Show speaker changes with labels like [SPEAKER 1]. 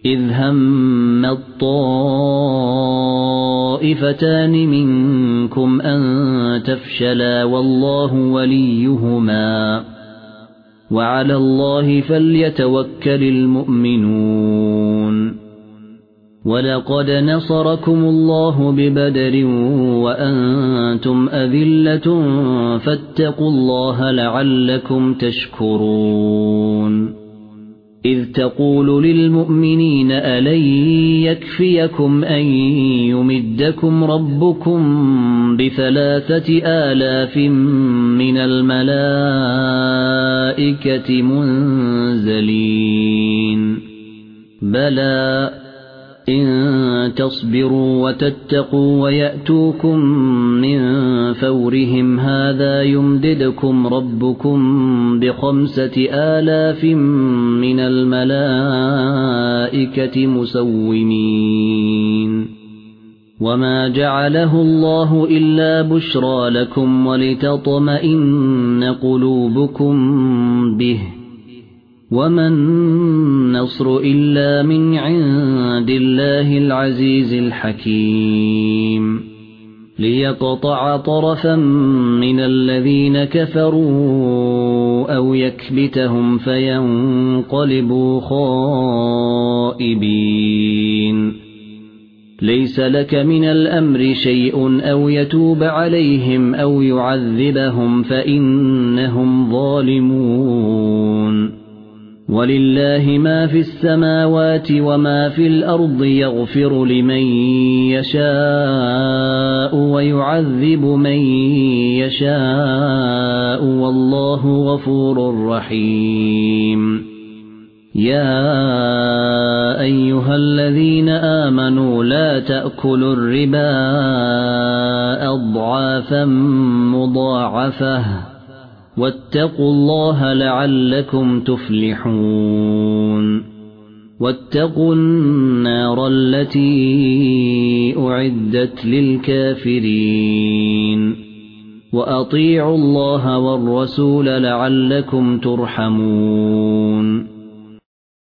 [SPEAKER 1] إذ هم الطائفتان منكم أن تفشلا والله وليهما وعلى الله فليتوكل المؤمنون ولقد نصركم الله ببدر وأنتم أذلة فاتقوا الله لعلكم تشكرون إذ تقول للمؤمنين ألن يكفيكم أن يمدكم ربكم ب3,000 من الملائكة منزلين بلى إن تصبروا وتتقوا ويأتوكم من فورهم هذا يمددكم ربكم ب5,000 من الملائكة مسومين وما جعله الله إلا بشرى لكم ولتطمئن قلوبكم به وما النصر إلا من عند الله العزيز الحكيم ليقطع طرفا من الذين كفروا أو يكبتهم فينقلبوا خائبين ليس لك من الأمر شيء أو يتوب عليهم أو يعذبهم فإنهم ظالمون ولله ما في السماوات وما في الأرض يغفر لمن يشاء ويعذب من يشاء والله غفور رحيم يا أيها الذين آمنوا لا تأكلوا الربا أضعافا مضاعفة واتقوا الله لعلكم تفلحون واتقوا النار التي أعدت للكافرين وأطيعوا الله والرسول لعلكم ترحمون